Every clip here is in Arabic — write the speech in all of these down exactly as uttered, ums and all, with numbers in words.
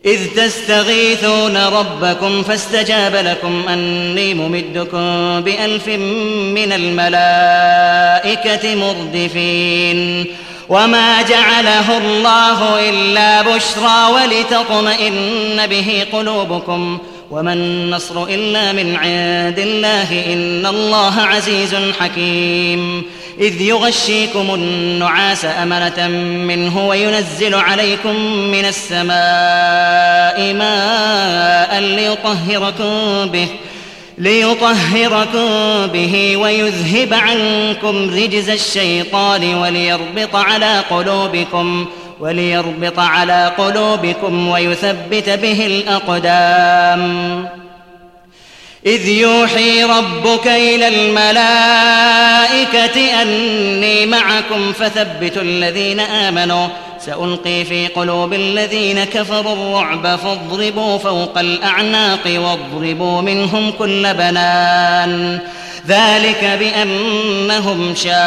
إذ تستغيثون ربكم فاستجاب لكم أني ممدكم بألف من الملائكة مردفين وما جعله الله إلا بشرى ولتطمئن به قلوبكم وما النصر إلا من عند الله إن الله عزيز حكيم إذ يغشيكم النعاس أمنة منه وينزل عليكم من السماء ماء ليطهركم به ليطهركم به ويذهب عنكم رجز الشيطان وليربط على قلوبكم وليربط على قلوبكم ويثبت به الأقدام إذ يوحي ربك إلى الملائكة أني معكم فثبتوا الذين آمنوا سألقي في قلوب الذين كفروا الرعب فاضربوا فوق الأعناق واضربوا منهم كل بنان ذلك بأنهم شاقوا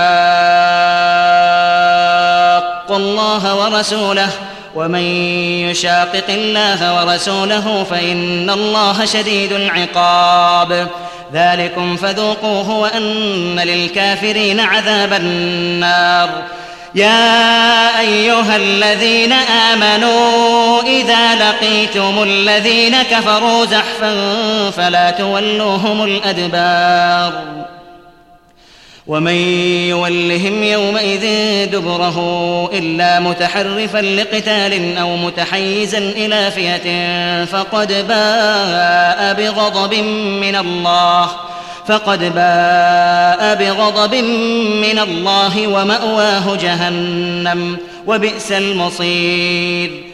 الله ورسوله ومن يشاقق الله ورسوله فإن الله شديد العقاب ذلكم فذوقوه وأن للكافرين عذاب النار يا أيها الذين آمنوا إذا لقيتم الذين كفروا زحفا فلا تولوهم الأدبار ومن يولهم يومئذ دبره إلا متحرفا لقتال أو متحيزا إلى فئة فقد باء بغضب من الله فقد باء بغضب من الله ومأواه جهنم وبئس المصير